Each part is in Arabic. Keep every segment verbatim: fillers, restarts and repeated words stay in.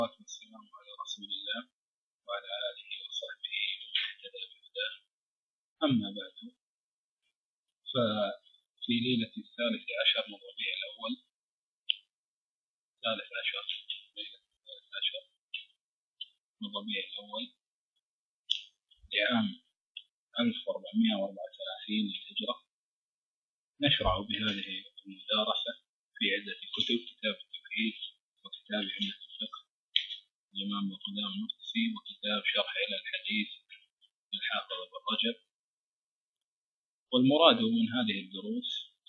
والسلام على رسول الله وعلى آله وصحبه ومن اهتدى بهداه. أما بعد، ففي ليلة الثالث عشر من ربيع الأول ثالث عشر ليلة الثالث عشر من ربيع الأول لعام ألف وأربعمائة وأربعة وثلاثين للهجرة نشرع بهذه المدارسة في عدة كتب: كتاب التوحيد، وكتاب عمدة الفقه الإمام ابن قدامة المقدسي، وكتاب شرح إلى الحديث للحافظ ابن رجب. والمراد من هذه الدروس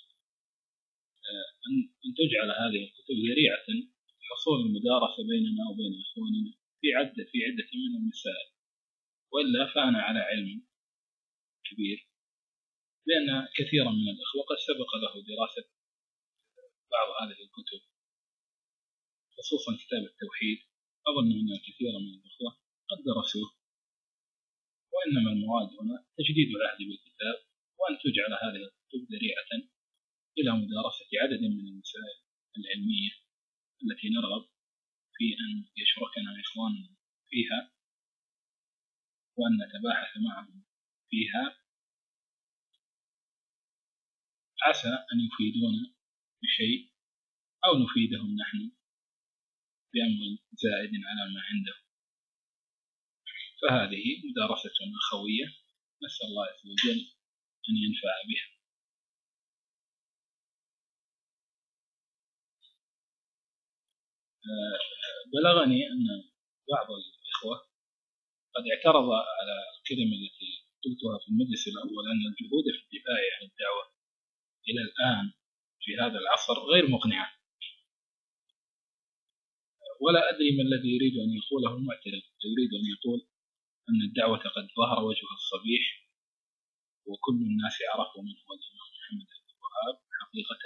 أن تجعل هذه الكتب ذريعة لحصول المدارسة بيننا وبين إخواننا في عدة في عدة من المسائل، وإلا فأنا على علم كبير بأن كثيرا من الإخوة قد سبق له دراسة بعض هذه الكتب، خصوصا كتاب التوحيد. أظن أن كثيرا من الإخوة قد درسوه، وإنما المراد هنا تجديد العهد بالكتاب، وأن تجعل هذه الكتب ذريعة إلى مدارسة عدد من المسائل العلمية التي نرغب في أن يشركنا إخواننا فيها، وأن نتباحث معهم فيها، عسى أن يفيدونا بشيء أو نفيدهم نحن بأمر زائد على ما عنده. فهذه مدارسة أخوية، نسأل الله عز وجل أن ينفع بها. بلغني أن بعض الإخوة قد اعترض على الكلمة التي قلتها في المجلس الأول، أن الجهود في الدفاع عن الدعوة إلى الآن في هذا العصر غير مقنعة، ولا أدري ما الذي يريد أن يقوله المعترض. يريد أن يقول أن الدعوة قد ظهر وجهها الصبيح، وكل الناس عرفوا من هو الإمام محمد بن الوهاب حقيقة،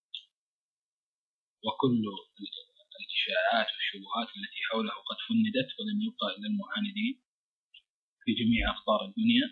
وكل الإشاعات والشبهات التي حوله قد فندت ولم يبقى إلا المعاندين في جميع أقطار الدنيا،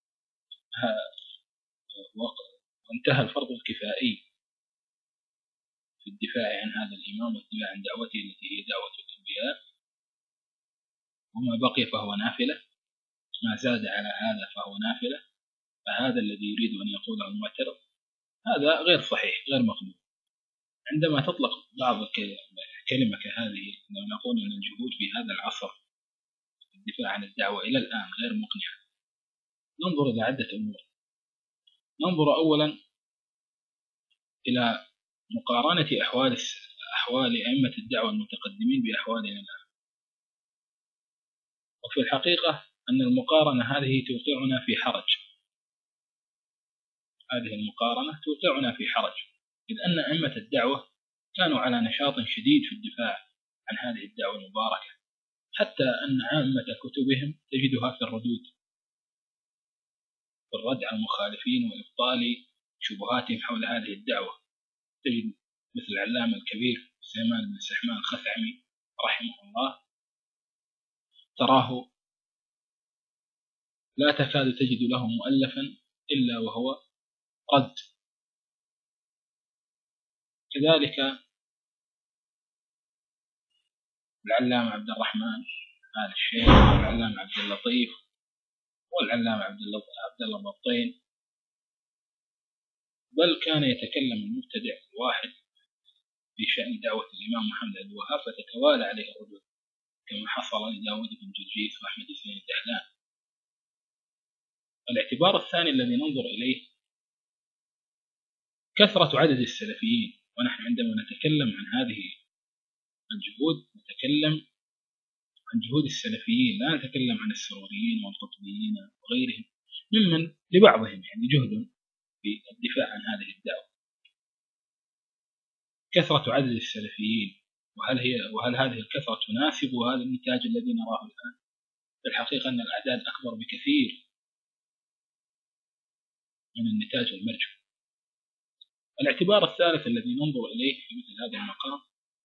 وانتهى الفرض الكفائي في الدفاع عن هذا الإمام والدفاع عن دعوته التي هي دعوة الأنبياء، وما بقي فهو نافلة، ما زاد على هذا فهو نافلة. فهذا الذي يريد أن يقوله المعترض هذا غير صحيح، غير مقبول. عندما تطلق بعض كلمة كهذه، لو نقول أن الجهود في هذا العصر في الدفاع عن الدعوة إلى الآن غير مقنعة، ننظر إلى عدة أمور. ننظر أولا إلى مقارنة أحوال أحوال أئمة الدعوة المتقدمين بأحوالنا الآن، وفي الحقيقة أن المقارنة هذه توقعنا في حرج. هذه المقارنة توقعنا في حرج، إذ أن أئمة الدعوة كانوا على نشاط شديد في الدفاع عن هذه الدعوة المباركة، حتى أن عامة كتبهم تجدها في الردود، في الرد على المخالفين وإبطال شبهاتهم حول هذه الدعوة. تجد مثل العلامة الكبير سليمان بن سحمان الخثعمي رحمه الله، تراه لا تكاد تجد له مؤلفا إلا وهو رد. كذلك العلامة عبد الرحمن آل الشيخ، والعلامة عبد اللطيف، والعلامة عبد الله بطين. بل كان يتكلم المبتدع الواحد في شأن دعوة الإمام محمد بن الوهاب فتتوالى عليه الردود، كما حصل لداود بن جرجيس وأحمد بن الدهلان. الاعتبار الثاني الذي ننظر إليه كثرة عدد السلفيين. ونحن عندما نتكلم عن هذه الجهود نتكلم عن جهود السلفيين، لا نتكلم عن السروريين والقطبيين وغيرهم ممن لبعضهم يعني جهد في الدفاع عن هذه الدعوة. كثرة عدد السلفيين، وهل هي وهل هذه الكثرة تناسب هذا النتاج الذي نراه الآن؟ في الحقيقة أن الأعداد أكبر بكثير من النتاج المرجو. الاعتبار الثالث الذي ننظر إليه في مثل هذا المقام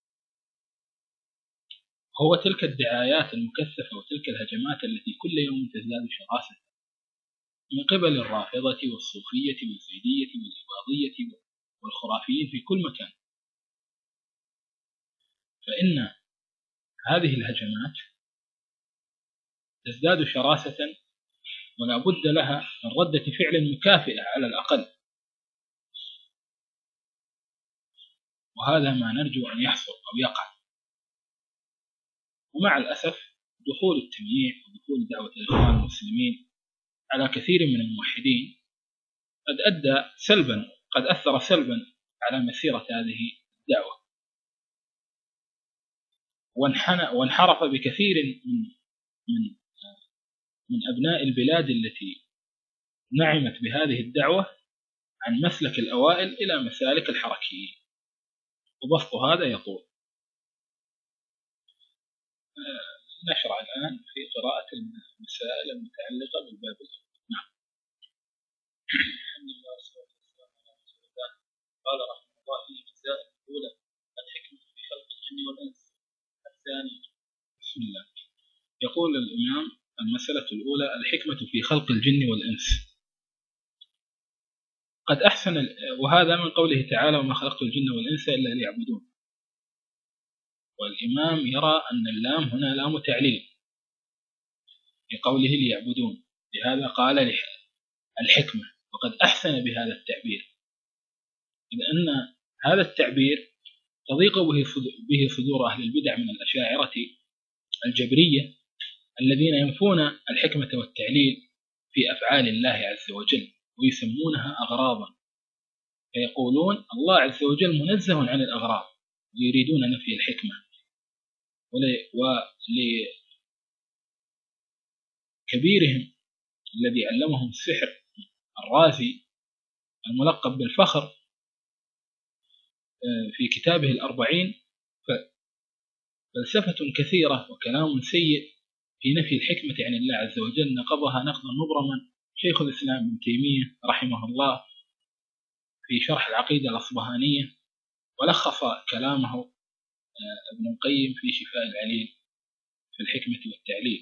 هو تلك الدعايات المكثفة وتلك الهجمات التي كل يوم تزداد شراسة من قبل الرافضة والصوفية والزيدية والإباضية والخرافيين في كل مكان. فإن هذه الهجمات تزداد شراسة ولا بد لها من ردة فعل مكافئة على الأقل، وهذا ما نرجو أن يحصل أو يقع. ومع الأسف دخول التمييع ودخول دعوة الإخوان المسلمين على كثير من الموحدين قد أدى سلبا قد أثر سلبا على مسيرة هذه الدعوة، وانحرف بكثير من من من أبناء البلاد التي نعمت بهذه الدعوة عن مسلك الأوائل إلى مسالك الحركيين، وبسط هذا يطول. نشرع الآن في قراءة المسائل المتعلقة بالباب الأول. نعم. الحمد لله والصلاة والسلام على رسول الله. قال رحمه الله في المسائل الأولى الحكمة في خلق الجن والإنس. الثانية بسم الله. يقول الإمام المسألة الأولى الحكمة في خلق الجن والإنس. قد أحسن، وهذا من قوله تعالى وما خلقت الجن والإنس إلا ليعبدون. والإمام يرى أن اللام هنا لام تعليل لقوله ليعبدون، لهذا قال الحكمة، وقد أحسن بهذا التعبير، إذ أن هذا التعبير تضيق به صدور أهل البدع من الأشاعرة الجبرية الذين ينفون الحكمة والتعليل في أفعال الله عز وجل ويسمونها أغراضا، فيقولون الله عز وجل منزه عن الأغراض ويريدون نفي الحكمة. ولكبيرهم الذي علمهم السحر الرازي الملقب بالفخر في كتابه الأربعين فلسفة كثيرة وكلام سيء في نفي الحكمة عن الله عز وجل نقضها نقضا مبرما شيخ الإسلام ابن تيمية رحمه الله في شرح العقيدة الأصبهانية، ولخص كلامه ابن القيم في شفاء العليل في الحكمة والتعليل.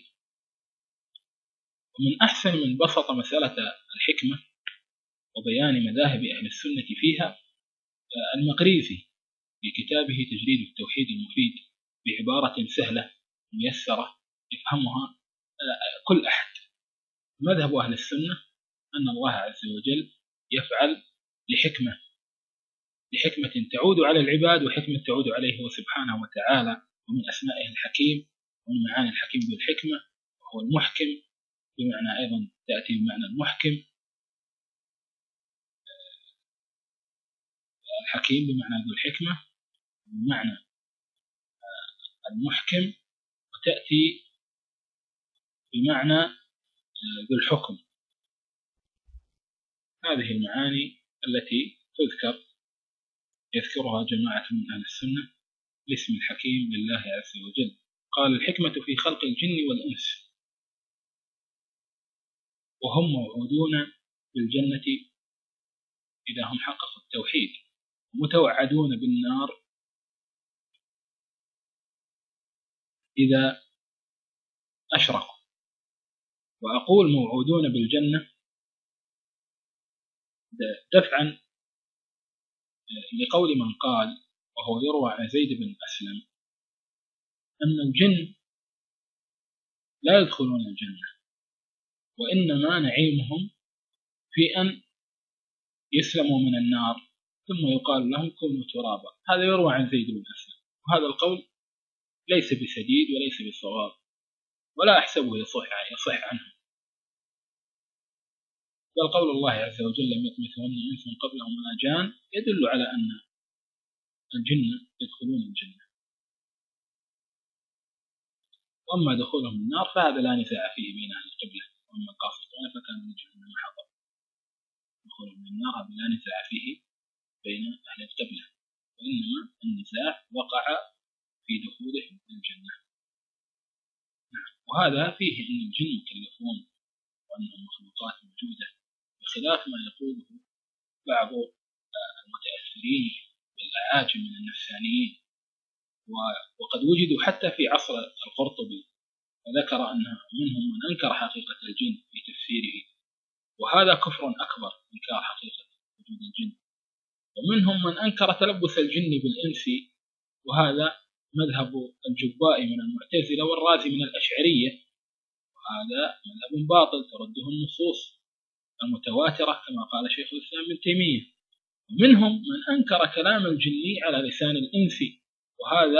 ومن أحسن من بسط مسألة الحكمة وبيان مذاهب أهل السنة فيها المقريزي في كتابه تجريد التوحيد المفيد بعبارة سهلة ميسرة يفهمها كل أحد. مذهب أهل السنة أن الله عز وجل يفعل لحكمة لحكمة تعود على العباد وحكمة تعود عليه هو سبحانه وتعالى، ومن أسمائه الحكيم ومن معاني الحكيم بالحكمة، وهو المحكم بمعنى أيضا تأتي بمعنى المحكم، الحكيم بمعنى ذو الحكمة بمعنى المحكم، وتأتي بمعنى ذو الحكم. هذه المعاني التي تذكر يذكرها جماعة من أهل السنة لاسم الحكيم لله عز وجل. قال الحكمة في خلق الجن والإنس، وهم موعودون بالجنة إذا هم حققوا التوحيد، ومتوعدون بالنار إذا أشركوا. وأقول موعودون بالجنة دفعا لقول من قال، وهو يروى عن زيد بن أسلم، أن الجن لا يدخلون الجنة، وإنما نعيمهم في أن يسلموا من النار ثم يقال لهم كونوا ترابا. هذا يروى عن زيد بن أسلم، وهذا القول ليس بسديد وليس بصواب، ولا أحسبه يصح, يصح عنه، بل قول الله عز وجل لم يطمثهن إنس قبلهم ولا جان يدل على أن الجن يدخلون الجنة. وأما دخولهم النار فهذا لا نزاع فيه بين أهل القبلة، وأما القاسطون فكان من جهنم حطب. دخولهم النار هذا لا نزاع فيه بين أهل القبلة، وإنما النزاع وقع في دخولهم الجنة. وهذا فيه أن الجن مكلفون وأنهم مخلوقات موجودة، بخلاف ما يقوله بعض المتأثرين بالأعاجم من النفسانيين، وقد وجدوا حتى في عصر القرطبي، وذكر أن منهم من أنكر حقيقة الجن في تفسيره، وهذا كفر أكبر إنكار حقيقة وجود الجن. ومنهم من أنكر تلبس الجن بالإنس، وهذا مذهب الجبائي من المعتزلة والرازي من الأشعرية، وهذا مذهب باطل ترده النصوص المتواترة كما قال شيخ الإسلام ابن تيمية. ومنهم من أنكر كلام الجني على لسان الإنسي، وهذا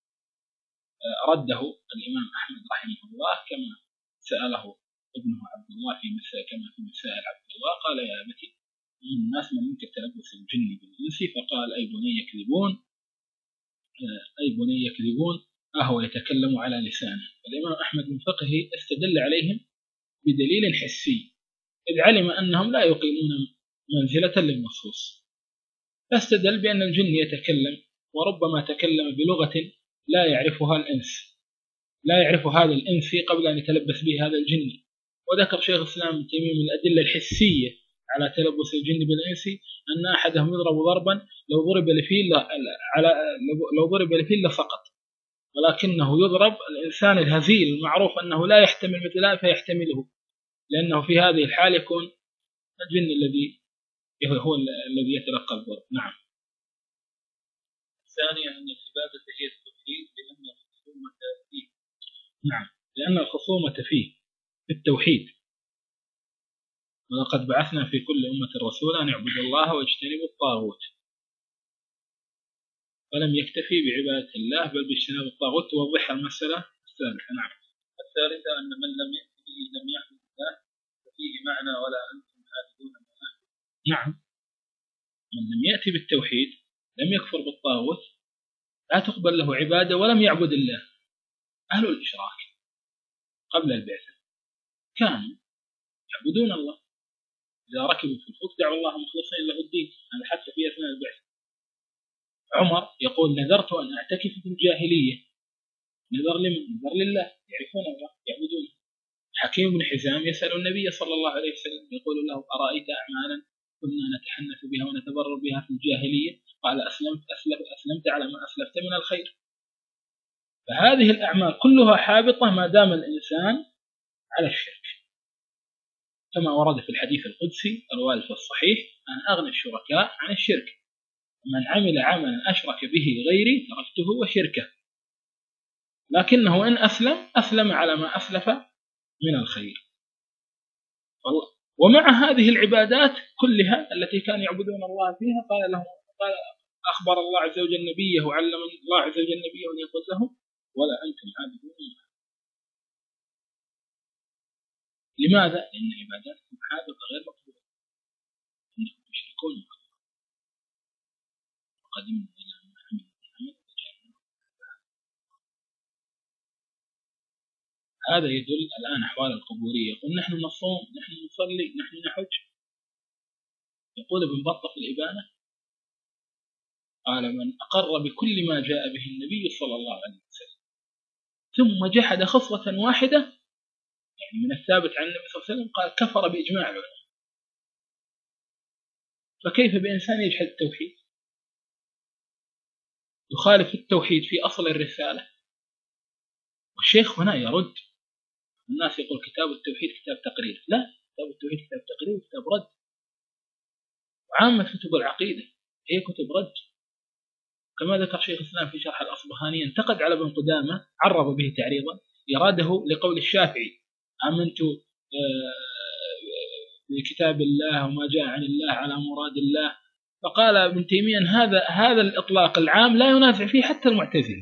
رده الإمام أحمد رحمه الله كما سأله ابنه عبد الله في مسائل كما في مسائل عبد الله، قال يا أبتي من الناس من ينكر تلبس الجن بالإنس، فقال أي بني يكذبون أي بني يكذبون أهو يتكلم على لسانه. الإمام أحمد من فقهه استدل عليهم بدليل حسي، إذ علم أنهم لا يقيمون منزلة للنصوص، فاستدل بأن الجن يتكلم، وربما تكلم بلغة لا يعرفها الإنس، لا يعرف هذا الإنسي قبل أن يتلبس به هذا الجني. وذكر شيخ الإسلام ابن تيمية من الأدلة الحسية على تلبس الجن بالإنسي أن أحدهم يضرب ضربا لو ضرب لفيل على لو ضرب لفيل لسقط، ولكنه يضرب الإنسان الهزيل المعروف أنه لا يحتمل مثله فيحتمله، لأنه في هذه الحال يكون الجن الذي هو الذي يتلقى الضرب. نعم. الثانية أن العبادة هي التوحيد لأن الخصومة فيه. نعم، لأن الخصومة فيه في التوحيد. ولقد بعثنا في كل أمة رسولا أن يعبدوا الله واجتنبوا الطاغوت، فلم يكتفي بعبادة الله بل باجتناب الطاغوت. توضح المسألة الثالثة. نعم. الثالثة أن من لم يأتي به لم يعبد الله ففيه معنى ولا أنتم عابدون ما أعبد. نعم، من لم يأتي بالتوحيد لم يكفر بالطاغوت لا تقبل له عبادة ولم يعبد الله. أهل الإشراك قبل البعثة كانوا يعبدون الله، إذا ركبوا في الفلك دعوا الله مخلصين له الدين، هذا حتى في أثناء البعثة. عمر يقول نذرت أن أعتكف في الجاهلية، نذر لمن؟ نذر لله، يعرفون الله يعبدونه. حكيم بن حزام يسأل النبي صلى الله عليه وسلم يقول له أرأيت أعمالا كنا نتحنث بها ونتبرر بها في الجاهلية؟ قال أسلمت أسلم أسلمت على ما أسلفت من الخير. فهذه الأعمال كلها حابطة ما دام الإنسان على الشرك، كما ورد في الحديث القدسي الوارد في الصحيح أن أغنى الشركاء عن الشرك، من عمل عملا أشرك به غيري تركته وشركه، لكنه إن أسلم أسلم على ما أسلف من الخير. ومع هذه العبادات كلها التي كانوا يعبدون الله فيها قال لهم قال أخبر الله عز وجل نبيه وعلم الله عز وجل نبيه أن يقول لهم ولا أنتم عابدون ما. لماذا؟ لأن عباداتكم حابطة غير مقبولة، إنكم تشركون وقدمنا إلى ما عملوا من عمل وجعلناه. هذا يدل الآن أحوال القبورية، يقول نحن نصوم، نحن نصلي، نحن نحج. يقول ابن بطة في الإبانة قال من أقر بكل ما جاء به النبي صلى الله عليه وسلم ثم جحد خصلة واحدة يعني من الثابت عن النبي صلى الله عليه وسلم قال كفر بإجماع العلماء. فكيف بإنسان يجحد التوحيد؟ يخالف التوحيد في أصل الرسالة. والشيخ هنا يرد. الناس يقول كتاب التوحيد كتاب تقرير، لا، كتاب التوحيد كتاب تقرير وكتاب رد. وعامة كتب العقيدة هي كتب رد، كما ذكر شيخ الإسلام في شرح الأصبهاني انتقد على ابن قدامة عرض به تعريضا إراده لقول الشافعي آمنت بكتاب الله وما جاء عن الله على مراد الله. فقال ابن تيمية هذا هذا الإطلاق العام لا ينازع فيه حتى المعتزلة،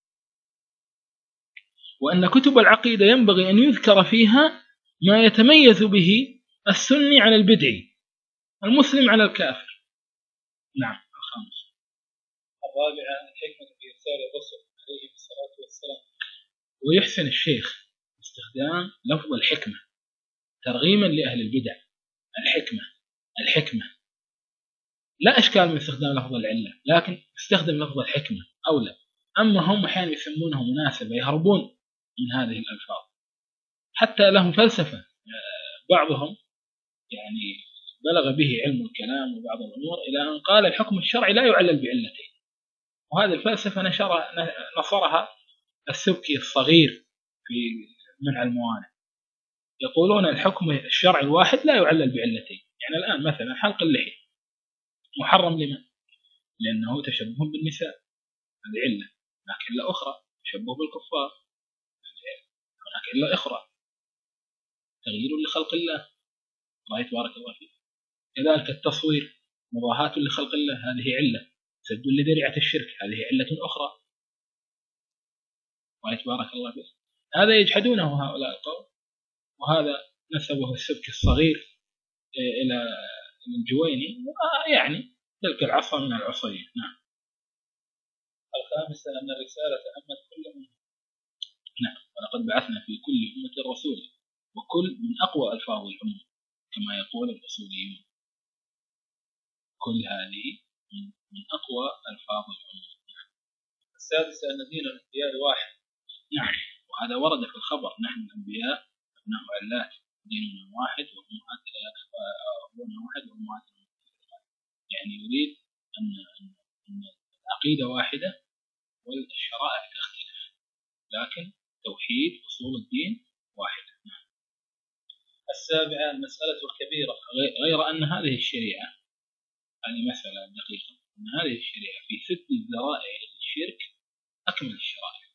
وأن كتب العقيدة ينبغي أن يذكر فيها ما يتميز به السني عن البدعي، المسلم على الكافر. نعم. الخامس. الرابعة الحكمة في إرسال الرسل عليه الصلاة والسلام. ويحسن الشيخ استخدام لفظ الحكمة ترغيما لأهل البدع. الحكمة الحكمة لا أشكال من استخدام لفظ العلة، لكن استخدم لفظ الحكمة أولى. أما هم أحيانا يسمونه مناسبة، يهربون من هذه الألفاظ، حتى لهم فلسفة بعضهم يعني بلغ به علم الكلام وبعض الأمور إلى أن قال الحكم الشرعي لا يعلل بعلتين، وهذه الفلسفة نشر نصرها السبكي الصغير في منع الموانع. يقولون الحكم الشرعي الواحد لا يعلل بعلتين. يعني الآن مثلا حلق اللحية محرم لمن؟ لأنه تشبه بالنساء، هذه علة. هناك علة أخرى تشبه بالكفار، هناك علة أخرى تغيير لخلق الله، رأيت بارك الله فيك. كذلك التصوير مضاهاة لخلق الله، هذه علة. سد لذريعة الشرك، هذه علة أخرى، رأيت بارك الله فيك. هذا يجحدونه هؤلاء القوم، وهذا نسبه السبك الصغير إلى الجويني، يعني تلك العصا من العصية. نعم. الخامسة أن الرسالة عمت كل أمة. نعم، ولقد بعثنا في كل أمة رسولا، وكل من أقوى ألفاظ العموم كما يقول الأصوليون، كل هذه من أقوى ألفاظ العموم. السادسة أن دين الأنبياء واحد. نعم، وهذا ورد في الخبر، نحن الأنبياء أبناء علات، ديننا واحد وأبونا واحد وأمهاتنا واحد. يعني يريد أن أن العقيدة واحدة والشرائع تختلف، لكن توحيد أصول الدين واحد. نعم. السابعة المسألة الكبيرة، غير أن هذه الشريعة، هذه مسألة دقيقة، أن هذه الشريعة في سد الذرائع للشرك أكمل الشرائع.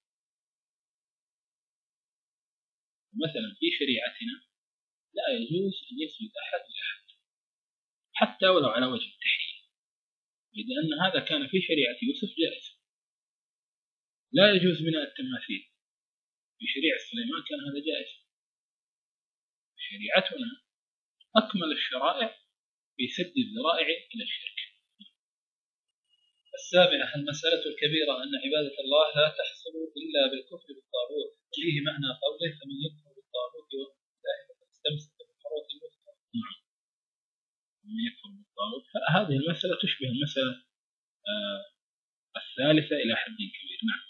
مثلا في شريعتنا لا يجوز أن يسجد أحد لأحد حتى ولو على وجه التحية، إذا أن هذا كان في شريعة يوسف جائز. لا يجوز بناء التماثيل، في شريعة سليمان كان هذا جائز. شريعتنا أكمل الشرائع في سد الذرائع إلى الشرك. السابعة المسألة الكبيرة أن عبادة الله لا تحصل إلا بالكفر بالطاغوت، فيه معنى قوله فمن يكفر بالطاغوت والله فاستمسك بالعروة الوثقى. نعم، من يكفر بالطاغوت. هذه المسألة تشبه المسألة آه الثالثة إلى حد كبير. نعم.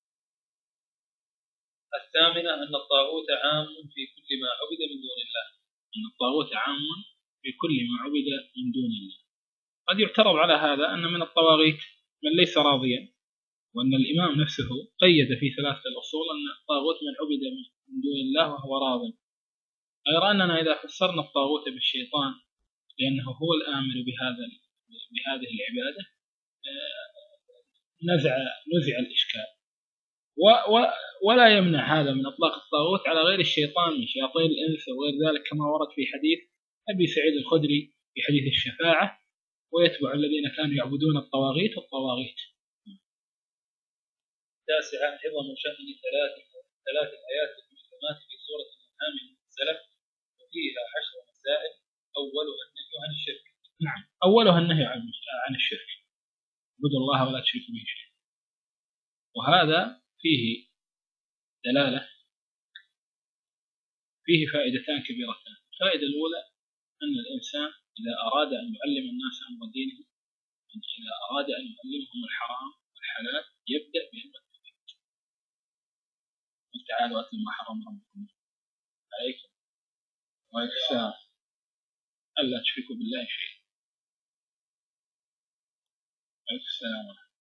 الثامنة أن الطاغوت عام في كل ما عبد من دون الله، أن الطاغوت عام في كل ما عبد من دون الله. قد يعترض على هذا أن من الطواغيت من ليس راضيا، وأن الإمام نفسه قيد في ثلاثة الأصول أن الطاغوت من عبد من دون الله وهو راض، غير أننا إذا فسرنا الطاغوت بالشيطان لأنه هو الآمر بهذا بهذه العبادة نزع نزع الإشكال، و و ولا يمنع هذا من إطلاق الطاغوت على غير الشيطان من شياطين الإنس وغير ذلك، كما ورد في حديث أبي سعيد الخدري في حديث الشفاعة: ويتبع الذين كانوا يعبدون الطواغيت الطواغيت. تاسعا عظم شأن ثلاث ثلاث الآيات المحكمات في سورة الأنعام المنزلة، وفيها عشر مسائل، أولها النهي عن الشرك. نعم، أولها النهي عن الشرك، اعبدوا الله ولا تشركوا به شيئا. وهذا فيه دلالة، فيه فائدتان كبيرتان. الفائدة الأولى أن الإنسان إذا أراد أن يعلم الناس أمر دينه، إذا أراد أن يعلمهم الحرام والحلال، يبدأ بأمر التوحيد. تعالوا أتلوا ما حرم ربكم عليكم ويكفى ألا تشركوا بالله شيئا. السلام.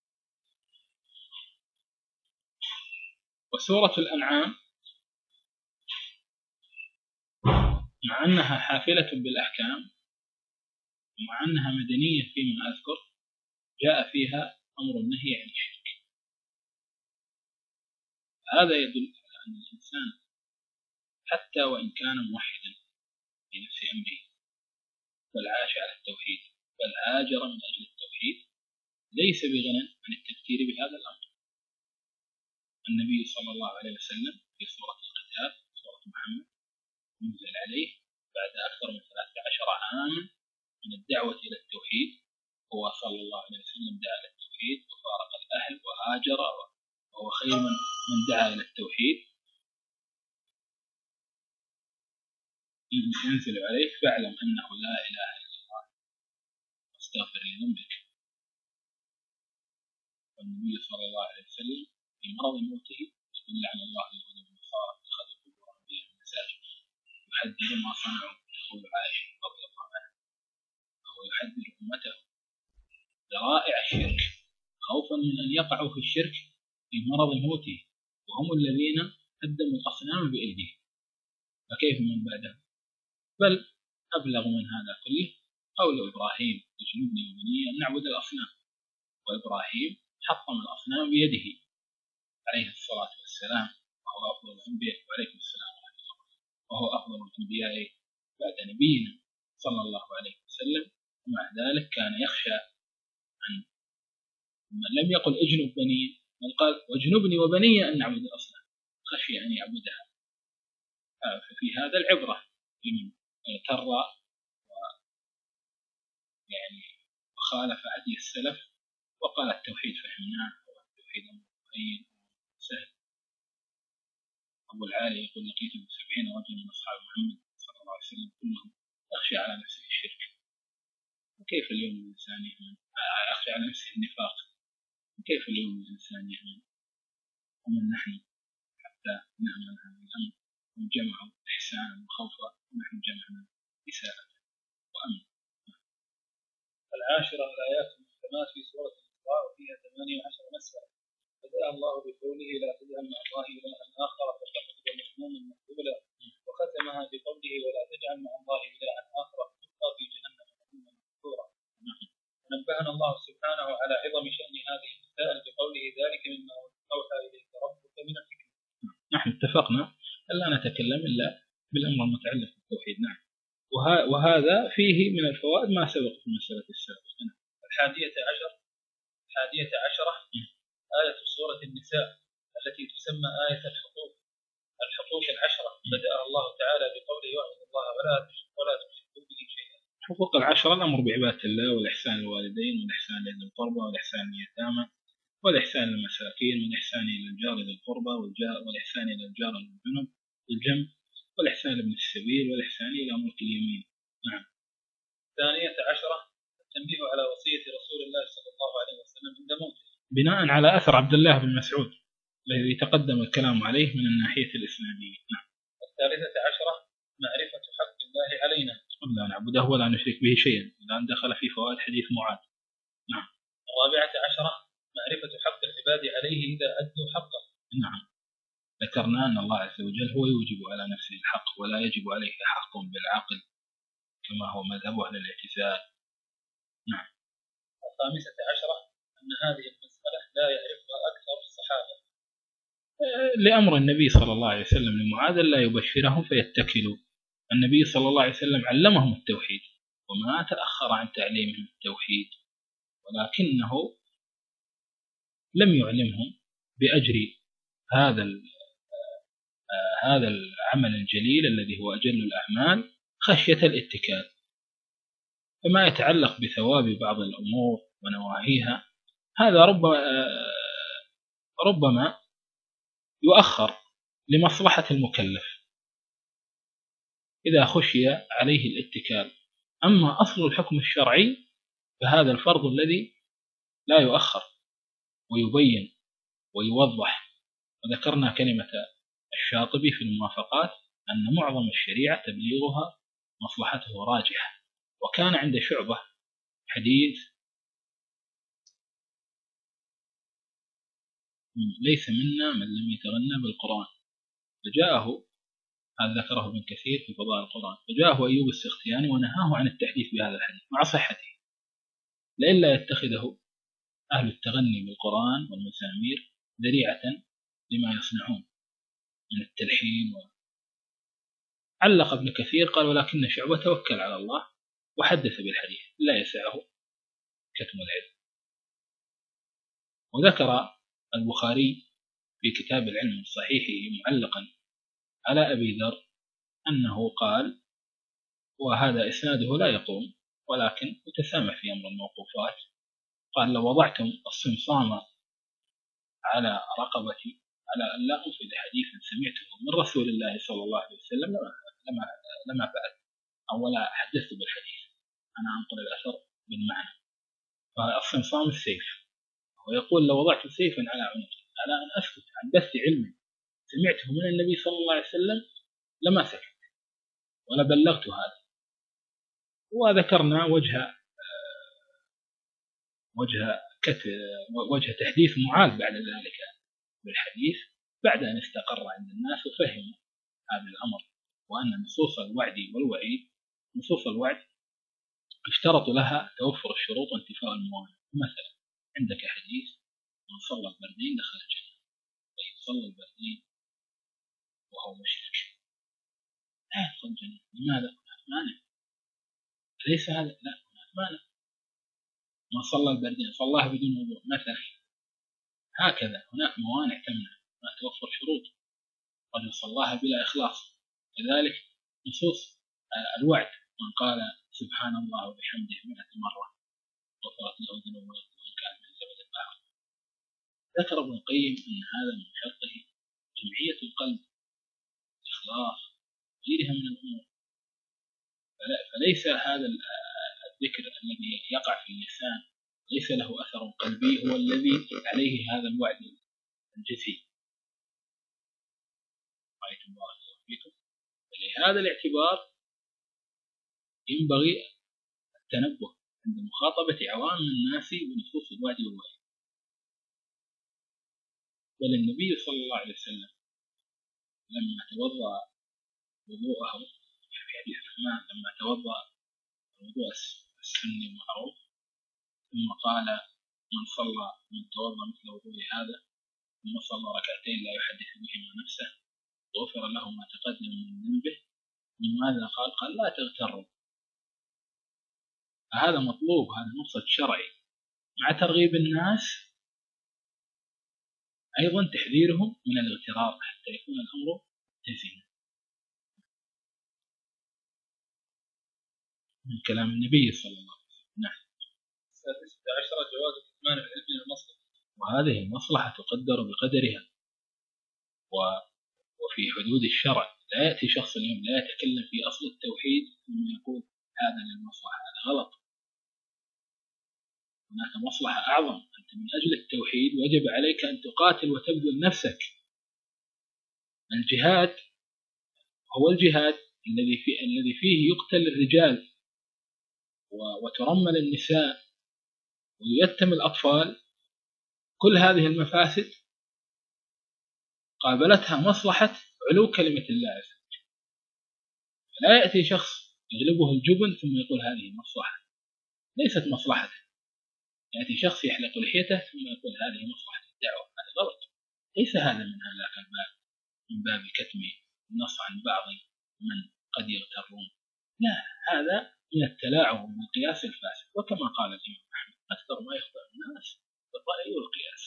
وسورة الأنعام مع أنها حافلة بالأحكام ومع أنها مدنية فيما أذكر، جاء فيها أمر النهي عن الشرك. هذا يدل على أن الإنسان حتى وإن كان موحدا في نفس أمره بل عاش على التوحيد بل هاجر من أجل التوحيد، ليس بغنى عن التفكير بهذا الأمر. النبي صلى الله عليه وسلم في سورة القتال، سورة محمد، نزل عليه بعد أكثر من ثلاثة عشر عاما من الدعوة إلى التوحيد، هو صلى الله عليه وسلم دعا إلى التوحيد وفارق الأهل وهاجر، وهو خير من من دعا إلى التوحيد. ينزل عليه فاعلم أنه لا إله إلا الله واستغفر لذنبك. والنبي صلى الله عليه وسلم في مرض موته يقول لعن الله اليهود والنصارى اتخذوا قبور أنبيائهم مساجد، يحذر ما صنعوا. يقول عائشة رضي الله عنها وهو يحذر أمته ذرائع الشرك خوفا من أن يقعوا في الشرك في مرض موته، وهم الذين قدموا الأصنام بأيديهم، فكيف من بعدهم؟ بل أبلغ من هذا كله قول إبراهيم: اجنبني وبني أن نعبد الأصنام. وإبراهيم حطم الأصنام بيده عليه الصلاة والسلام، وهو أفضل الأنبياء، وعليكم السلام ورحمة الله، وهو أفضل الأنبياء بعد نبينا صلى الله عليه وسلم. ومع ذلك كان يخشى أن لم يقل اجنب بني، بل قال واجنبني وبني أن نعبد الأصنام، خشي أن يعبدها. ففي هذا العبرة لمن ترى يعني وخالف هدي السلف وقال التوحيد فهمناه، والتوحيد مبين سهل. أبو العالي يقول لقيت سبعين رجلا من أصحاب محمد صلى الله عليه وسلم كلهم يخشى على نفسه الشرك، وكيف اليوم الإنسان يؤمن يخشى على نفسه النفاق؟ كيف اليوم الإنسان يؤمن؟ ومن نحن حتى نأمن هذا الأمر؟ هم جمعوا إحسانا وخوفا، ونحن جمعنا إساءة وأمن. العاشرة الآيات المحكمات في سورة الإسراء، وفيها ثمانية عشر مسألة. بدأ الله بقوله لا تجعل مع الله إلها آخر فتقعد مذموما مقبولا، وختمها بقوله ولا تجعل مع الله إلها آخر فتلقى في جهنم مذموما مدحورا. ونبهنا الله سبحانه على عظم شأن هذه المسائل بقوله ذلك مما أوحى إليك ربك من الحكمة. نحن اتفقنا ألا نتكلم إلا بالأمر المتعلق بالتوحيد. نعم، وهذا فيه من الفوائد ما سبق في المسألة السابقة. الحادية عشر الحادية عشرة آية سورة النساء التي تسمى آية الحقوق. الحقوق العشرة بدأ الله تعالى بقوله واعبد الله ولا ولا تشركوا به شيئا. حقوق العشرة الأمر بعبادة الله، والإحسان للوالدين، والإحسان لذي القربى، والإحسان لليتامى، والإحسان للمساكين، والإحسان إلى الجار ذي القربى، والإحسان إلى الجار الجنب الجنب، والإحسان لابن السبيل، والإحسان إلى ملك اليمين. نعم. الثانية عشرة التنبيه على وصية رسول الله صلى الله عليه وسلم عند موته، بناء على أثر عبد الله بن مسعود الذي تقدم الكلام عليه من الناحية الإسنادية. نعم. الثالثة عشرة معرفة حق الله علينا، لا نعبده ولا نشرك به شيئا، الآن دخل في فوائد حديث معاذ. نعم. الرابعة عشرة معرفة حق العباد عليه إذا أدوا حقه. نعم، ذكرنا أن الله عز وجل هو يوجب على نفسه الحق، ولا يجب عليه حق بالعقل كما هو مذهب أهل الاعتزال. نعم. الخامسة عشرة أن هذه المسألة لا يعرفها أكثر الصحابة، لأمر النبي صلى الله عليه وسلم لمعاذ لا يبشرهم فيتكلوا. النبي صلى الله عليه وسلم علمهم التوحيد وما تأخر عن تعليمهم التوحيد، ولكنه لم يعلمهم بأجر هذا هذا العمل الجليل الذي هو أجل الأعمال خشية الاتكال. فما يتعلق بثواب بعض الأمور ونواهيها هذا ربما ربما يؤخر لمصلحة المكلف إذا خشي عليه الاتكال. أما أصل الحكم الشرعي فهذا الفرض الذي لا يؤخر ويبين ويوضح. وذكرنا كلمة الشاطبي في الموافقات أن معظم الشريعة تبليغها مصلحته راجحة. وكان عند شعبة حديث ليس منا من لم يتغنى بالقرآن، فجاءه هذا ذكره ابن كثير في فضائل القرآن، فجاءه أيوب السختياني ونهاه عن التحديث بهذا الحديث مع صحته، لئلا يتخذه أهل التغني بالقرآن والمزامير ذريعة لما يصنعون من التلحين. علق ابن كثير قال ولكن شعبة توكل على الله وحدث بالحديث لا يسعه كتم العلم. وذكر البخاري في كتاب العلم الصحيح معلقا على أبي ذر أنه قال وهذا إسناده لا يقوم ولكن يتسامح في أمر الموقوفات، قال لو وضعتم الصمصام على رقبتي على أن لا أنفذ حديثا سمعته من رسول الله صلى الله عليه وسلم لما لما فعلت أو ولا حدثت بالحديث، أنا أنقل الأثر بالمعنى. فالصمصام السيف، ويقول لو وضعت سيفا على عنقي على أن أسكت عن بث علم سمعته من النبي صلى الله عليه وسلم لما سكت ولا بلغت هذا. وذكرنا وجه وجه وجه تحديث معاذ بعد ذلك بالحديث بعد أن استقر عند الناس وفهموا هذا الأمر، وأن نصوص الوعد والوعيد نصوص الوعد اشترط لها توفر الشروط وانتفاء الموانع. مثلا عندك حديث من صلى البردين دخل الجنة، صلى البردين وهو مشرك لا يدخل الجنة. لماذا؟ مانع. أليس هذا؟ لا مانع. ما صلى البردين صلاها بدون وضوء مثلا. هكذا هناك موانع تمنع، ما توفر شروط. قد صلاها بلا إخلاص. كذلك نصوص الوعد، من قال سبحان الله وبحمده مئة مرة غفرت له ذنوبه وإن كان من زبد البحر. ذكر ابن القيم أن هذا من شرطه جمعية القلب، إخلاص غيرها من الأمور. فليس هذا الذكر الذي يقع في اللسان ليس له أثر قلبي هو الذي عليه هذا الوعد الجسيم. رأيتم بارك الله فيكم. فلهذا الاعتبار ينبغي التنبه عند مخاطبة عوام الناس بنصوص الوعد والوعيد. بل النبي صلى الله عليه وسلم لما توضأ وضوءه في حديث عثمان، لما توضأ الوضوء السني المعروف ثم قال من صلى من توضأ مثل وضوء هذا ثم صلى ركعتين لا يحدث بهما نفسه غفر له ما تقدم من ذنبه. من ماذا قال؟ قال لا تغتروا. فهذا مطلوب، هذا مقصد شرعي، مع ترغيب الناس أيضا تحذيرهم من الاغترار حتى يكون الأمر تزينا. من كلام النبي صلى الله عليه وسلم. نعم. السادسة عشرة جواز كتمان العلم من المصلحة، وهذه المصلحة تقدر بقدرها وفي حدود الشرع. لا يأتي شخص اليوم لا يتكلم في أصل التوحيد ثم يقول هذا للمصلحة، هذا غلط. هناك مصلحة أعظم. أنت من أجل التوحيد وجب عليك أن تقاتل وتبذل نفسك. الجهاد هو الجهاد الذي فيه الذي فيه يقتل الرجال وترمل النساء ويتم الأطفال. كل هذه المفاسد قابلتها مصلحة علو كلمة الله عز وجل. لا يأتي شخص يغلبه الجبن ثم يقول هذه مصلحة، ليست مصلحة. يأتي شخص يحلق لحيته ثم يقول هذه مصلحة الدعوة، هذا غلط. ليس هذا من هذاك الباب، من باب كتم النص عن بعض من قد يغترون. لا، هذا من التلاعب والقياس الفاسد. وكما قال الإمام أحمد أكثر ما يخطئ الناس بالرأي والقياس.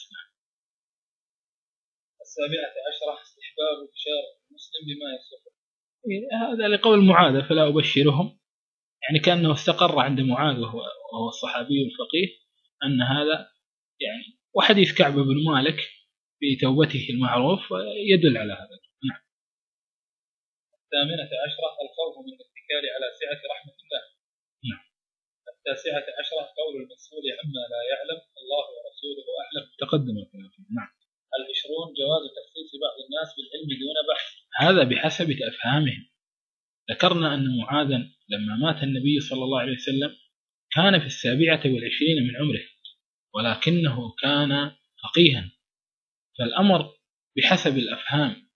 السابعة عشرة استحباب بشارة المسلم بما يسره. هذا لقول معاذ فلا أبشرهم، يعني كأنه استقر عند معاذ وهو الصحابي الفقيه أن هذا يعني. وحديث كعب بن مالك في توبته المعروف يدل على هذا. نعم. الثامنة عشرة الخوف من الاتكال على سعة رحمة الله. نعم. التاسعة عشرة قول المسؤول عما لا يعلم الله ورسوله أعلم. تقدم الكلام فيه. نعم. العشرون جواز تخصيص بعض الناس بالعلم دون بحث، هذا بحسب أفهامهم. ذكرنا أن معاذا لما مات النبي صلى الله عليه وسلم كان في السابعة والعشرين من عمره، ولكنه كان فقيها، فالأمر بحسب الأفهام.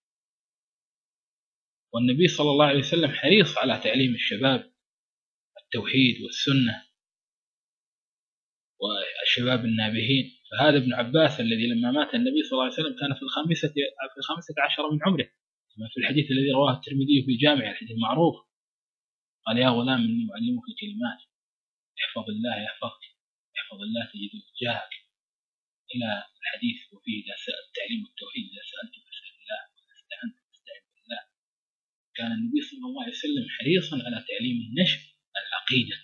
والنبي صلى الله عليه وسلم حريص على تعليم الشباب التوحيد والسنة والشباب النابهين. فهذا ابن عباس الذي لما مات النبي صلى الله عليه وسلم كان في الخامسة في الخامسة عشر من عمره، كما في الحديث الذي رواه الترمذي في الجامع، الحديث المعروف، قال يا غلام إني أعلمك كلمات احفظ الله يحفظك، احفظ الله تجده تجاهك، إلى الحديث. وفيه إذا سألت تعليم التوحيد إذا سألت فاسأل الله وإذا استعنت فاستعن بالله. كان النبي صلى الله عليه وسلم حريصا على تعليم النشء العقيدة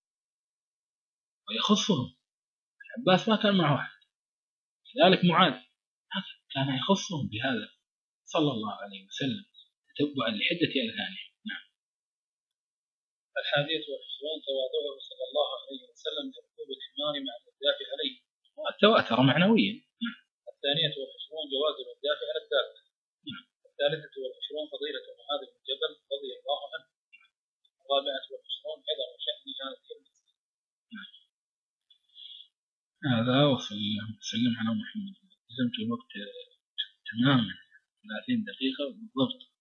ويخصهم. عباس ما كان معه أحد، لذلك معاذ كان يخصهم بهذا صلى الله عليه وسلم تتبعا لحدة أذهانهم. نعم. الحادية والعشرون تواضعه صلى الله عليه وسلم لركوب الحمار مع الرداف عليه، تواتر معنويا. نعم. الثانية والعشرون جواز الرداف على الدابة. نعم. الثالثة والعشرون فضيلة معاذ بن جبل رضي الله عنه. الرابعة والعشرون عظم شأنها في المسجد. نعم. هذا وصلى الله وسلم على محمد. لزمت الوقت تماما ثلاثين دقيقة بالضبط.